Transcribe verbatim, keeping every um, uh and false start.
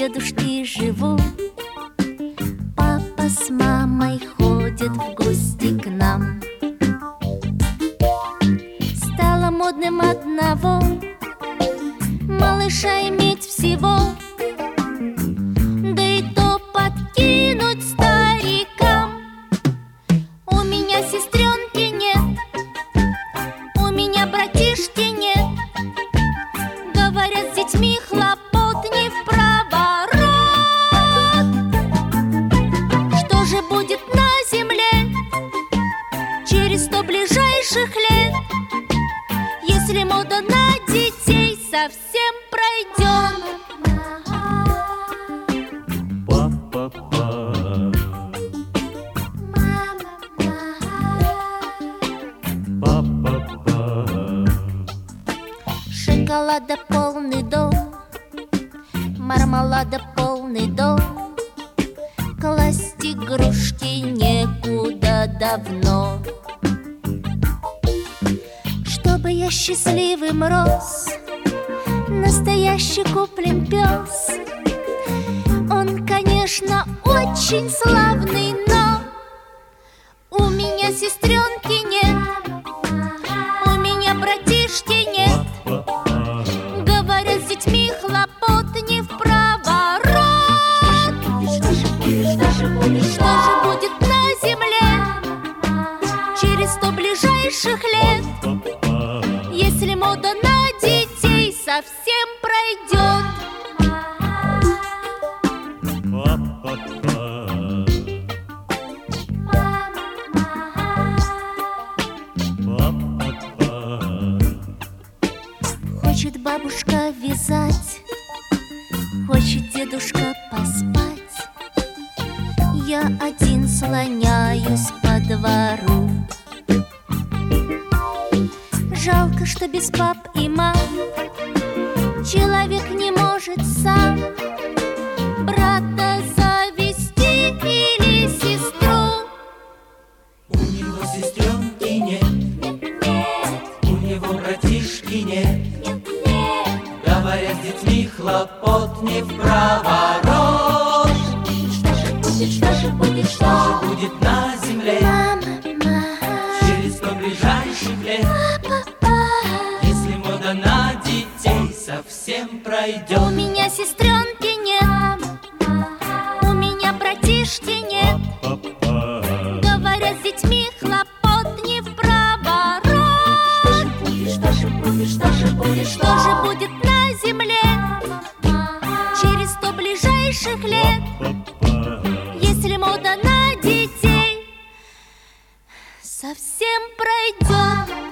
дедушки живу. Папа с мамой ходят в гости к нам. Стало модным одного малыша иметь всего, да и то подкинуть старикам. У меня сестренки нет, у меня братишки нет. Говорят, с детьми хлопот не в проворот. Что же будет на земле через сто ближайших лет, если мода на детей совсем пройдет? Шоколада полный дом, мармелада полный дом, класть игрушки некуда давно. Чтобы я счастливым рос, настоящий куплен пес. Он, конечно, очень славный, но у меня сестренки нет, у меня братишки нет. Говорят, с детьми хлопот не в проворот. Что же будет, что же будет, что же будет на земле через сто ближайших лет, если мода на детей совсем пройдет? Хочет бабушка вязать, хочет дедушка поспать. Я один слоняюсь по двору. Жалко, что без пап и мам человек не может сам брата завести или сестру. У него сестренки нет, нет, нет. У него братишки нет, Нет, нет. говорят, с детьми хлопот не в проворот. Что же будет, что же будет, Что же будет на земле мама, мама, через сто ближайших лет, папа. если мода на детей совсем У пройдет? меня сестренки нет, у меня братишки нет. Говорят, с детьми хлопот не в проворот. Что же будет, что же будет, что же будет на земле через сто ближайших лет, если мода на детей совсем пройдет?